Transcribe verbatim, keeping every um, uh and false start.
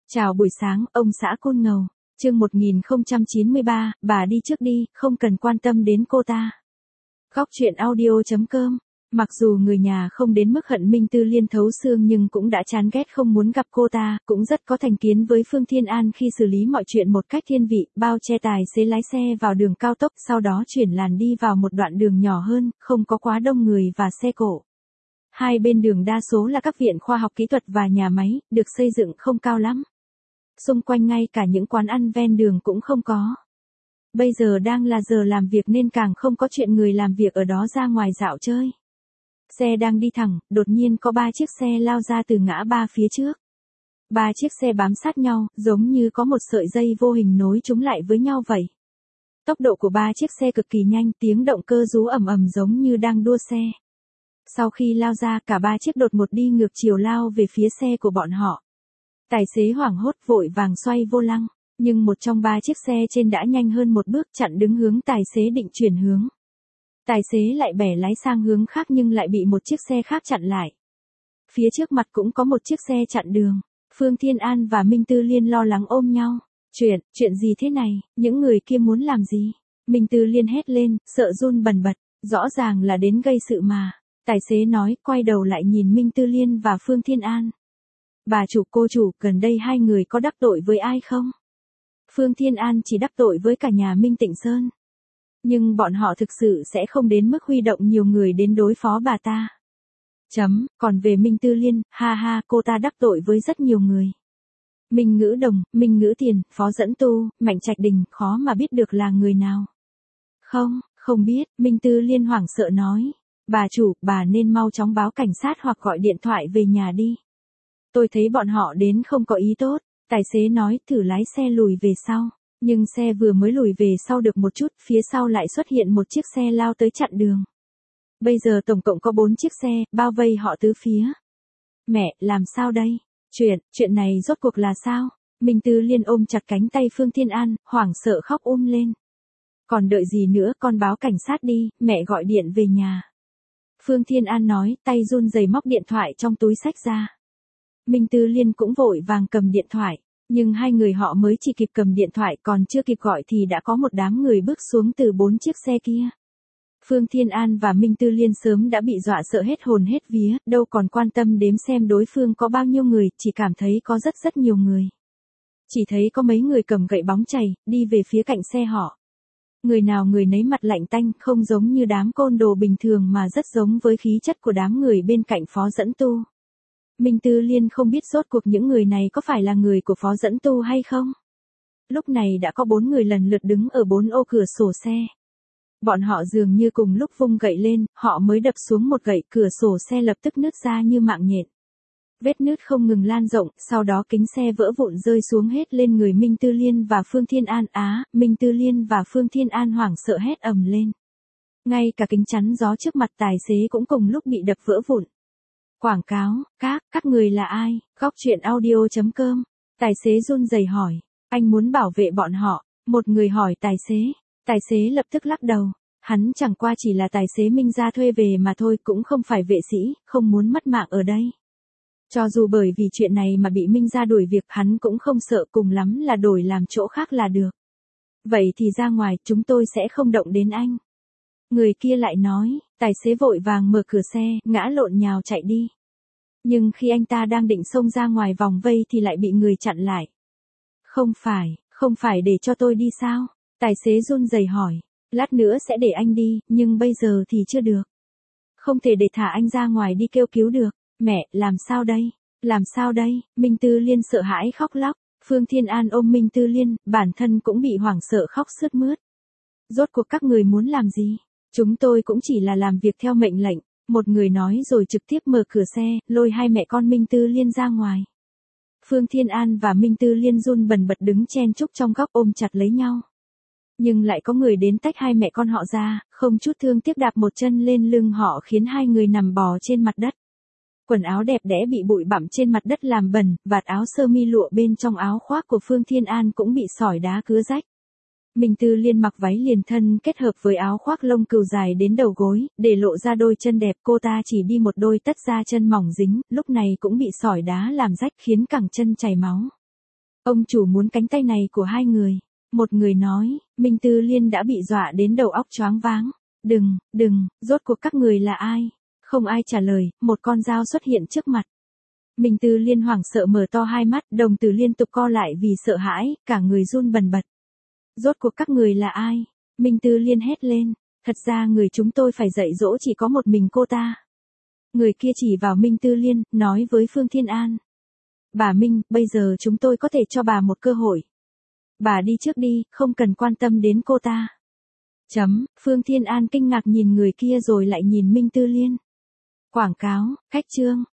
Chào buổi sáng, ông xã Côn Ngầu. Chương một nghìn không trăm chín mươi ba, bà đi trước đi, không cần quan tâm đến cô ta. Góc truyện audio chấm com. Mặc dù người nhà không đến mức hận Minh Tư Liên thấu xương nhưng cũng đã chán ghét không muốn gặp cô ta, cũng rất có thành kiến với Phương Thiên An khi xử lý mọi chuyện một cách thiên vị, bao che tài xế lái xe vào đường cao tốc, sau đó chuyển làn đi vào một đoạn đường nhỏ hơn, không có quá đông người và xe cộ. Hai bên đường đa số là các viện khoa học kỹ thuật và nhà máy, được xây dựng không cao lắm. Xung quanh ngay cả những quán ăn ven đường cũng không có. Bây giờ đang là giờ làm việc nên càng không có chuyện người làm việc ở đó ra ngoài dạo chơi. Xe đang đi thẳng, đột nhiên có ba chiếc xe lao ra từ ngã ba phía trước. Ba chiếc xe bám sát nhau, giống như có một sợi dây vô hình nối chúng lại với nhau vậy. Tốc độ của ba chiếc xe cực kỳ nhanh, tiếng động cơ rú ầm ầm giống như đang đua xe. Sau khi lao ra, cả ba chiếc đột ngột đi ngược chiều lao về phía xe của bọn họ. Tài xế hoảng hốt vội vàng xoay vô lăng, nhưng một trong ba chiếc xe trên đã nhanh hơn một bước chặn đứng hướng tài xế định chuyển hướng. Tài xế lại bẻ lái sang hướng khác nhưng lại bị một chiếc xe khác chặn lại. Phía trước mặt cũng có một chiếc xe chặn đường. Phương Thiên An và Minh Tư Liên lo lắng ôm nhau. Chuyện, chuyện gì thế này, những người kia muốn làm gì? Minh Tư Liên hét lên, sợ run bần bật, rõ ràng là đến gây sự mà. Tài xế nói, quay đầu lại nhìn Minh Tư Liên và Phương Thiên An. Bà chủ, cô chủ, gần đây hai người có đắc tội với ai không? Phương Thiên An chỉ đắc tội với cả nhà Minh Tịnh Sơn. Nhưng bọn họ thực sự sẽ không đến mức huy động nhiều người đến đối phó bà ta. Chấm, còn về Minh Tư Liên, ha ha, cô ta đắc tội với rất nhiều người. Minh Ngữ Đồng, Minh Ngữ Tiền, Phó Dẫn Tu, Mạnh Trạch Đình, khó mà biết được là người nào. Không, không biết, Minh Tư Liên hoảng sợ nói. Bà chủ, bà nên mau chóng báo cảnh sát hoặc gọi điện thoại về nhà đi. Tôi thấy bọn họ đến không có ý tốt, tài xế nói, thử lái xe lùi về sau. Nhưng xe vừa mới lùi về sau được một chút, phía sau lại xuất hiện một chiếc xe lao tới chặn đường. Bây giờ tổng cộng có bốn chiếc xe, bao vây họ tứ phía. Mẹ, làm sao đây? Chuyện, chuyện này rốt cuộc là sao? Minh Tư Liên ôm chặt cánh tay Phương Thiên An, hoảng sợ khóc um lên. Còn đợi gì nữa, con báo cảnh sát đi, mẹ gọi điện về nhà. Phương Thiên An nói, tay run rẩy móc điện thoại trong túi xách ra. Minh Tư Liên cũng vội vàng cầm điện thoại, nhưng hai người họ mới chỉ kịp cầm điện thoại còn chưa kịp gọi thì đã có một đám người bước xuống từ bốn chiếc xe kia. Phương Thiên An và Minh Tư Liên sớm đã bị dọa sợ hết hồn hết vía, đâu còn quan tâm đếm xem đối phương có bao nhiêu người, chỉ cảm thấy có rất rất nhiều người. Chỉ thấy có mấy người cầm gậy bóng chày, đi về phía cạnh xe họ. Người nào người nấy mặt lạnh tanh, không giống như đám côn đồ bình thường mà rất giống với khí chất của đám người bên cạnh Phó Dẫn Tu. Minh Tư Liên không biết rốt cuộc những người này có phải là người của Phó Dẫn Tu hay không. Lúc này đã có bốn người lần lượt đứng ở bốn ô cửa sổ xe. Bọn họ dường như cùng lúc vung gậy lên, họ mới đập xuống một gậy, cửa sổ xe lập tức nứt ra như mạng nhện. Vết nứt không ngừng lan rộng, sau đó kính xe vỡ vụn rơi xuống hết lên người Minh Tư Liên và Phương Thiên An. Á, Minh Tư Liên và Phương Thiên An hoảng sợ hét ầm lên. Ngay cả kính chắn gió trước mặt tài xế cũng cùng lúc bị đập vỡ vụn. Quảng cáo, các, các người là ai? Góc truyện audio chấm com. Tài xế run rẩy hỏi, anh muốn bảo vệ bọn họ. Một người hỏi tài xế. Tài xế lập tức lắc đầu. Hắn chẳng qua chỉ là tài xế Minh gia thuê về mà thôi, cũng không phải vệ sĩ, không muốn mất mạng ở đây. Cho dù bởi vì chuyện này mà bị Minh gia đuổi việc, hắn cũng không sợ, cùng lắm là đổi làm chỗ khác là được. Vậy thì ra ngoài, chúng tôi sẽ không động đến anh. Người kia lại nói, tài xế vội vàng mở cửa xe, ngã lộn nhào chạy đi. Nhưng khi anh ta đang định xông ra ngoài vòng vây thì lại bị người chặn lại. Không phải, không phải để cho tôi đi sao? Tài xế run rẩy hỏi, lát nữa sẽ để anh đi, nhưng bây giờ thì chưa được. Không thể để thả anh ra ngoài đi kêu cứu được. Mẹ, làm sao đây? Làm sao đây? Minh Tư Liên sợ hãi khóc lóc. Phương Thiên An ôm Minh Tư Liên, bản thân cũng bị hoảng sợ khóc sướt mướt. Rốt cuộc các người muốn làm gì? Chúng tôi cũng chỉ là làm việc theo mệnh lệnh, một người nói rồi trực tiếp mở cửa xe, lôi hai mẹ con Minh Tư Liên ra ngoài. Phương Thiên An và Minh Tư Liên run bần bật đứng chen chúc trong góc ôm chặt lấy nhau. Nhưng lại có người đến tách hai mẹ con họ ra, không chút thương tiếc đạp một chân lên lưng họ khiến hai người nằm bò trên mặt đất. Quần áo đẹp đẽ bị bụi bặm trên mặt đất làm bẩn, vạt áo sơ mi lụa bên trong áo khoác của Phương Thiên An cũng bị sỏi đá cứa rách. Minh Tư Liên mặc váy liền thân kết hợp với áo khoác lông cừu dài đến đầu gối, để lộ ra đôi chân đẹp, cô ta chỉ đi một đôi tất da chân mỏng dính, lúc này cũng bị sỏi đá làm rách khiến cẳng chân chảy máu. Ông chủ muốn cánh tay này của hai người. Một người nói, Minh Tư Liên đã bị dọa đến đầu óc choáng váng. Đừng, đừng, rốt cuộc các người là ai? Không ai trả lời, một con dao xuất hiện trước mặt. Minh Tư Liên hoảng sợ mở to hai mắt, đồng tử liên tục co lại vì sợ hãi, cả người run bần bật. Rốt cuộc các người là ai? Minh Tư Liên hét lên, thật ra người chúng tôi phải dạy dỗ chỉ có một mình cô ta. Người kia chỉ vào Minh Tư Liên, nói với Phương Thiên An. Bà Minh, bây giờ chúng tôi có thể cho bà một cơ hội. Bà đi trước đi, không cần quan tâm đến cô ta. Chấm, Phương Thiên An kinh ngạc nhìn người kia rồi lại nhìn Minh Tư Liên. Quảng cáo, khách trương.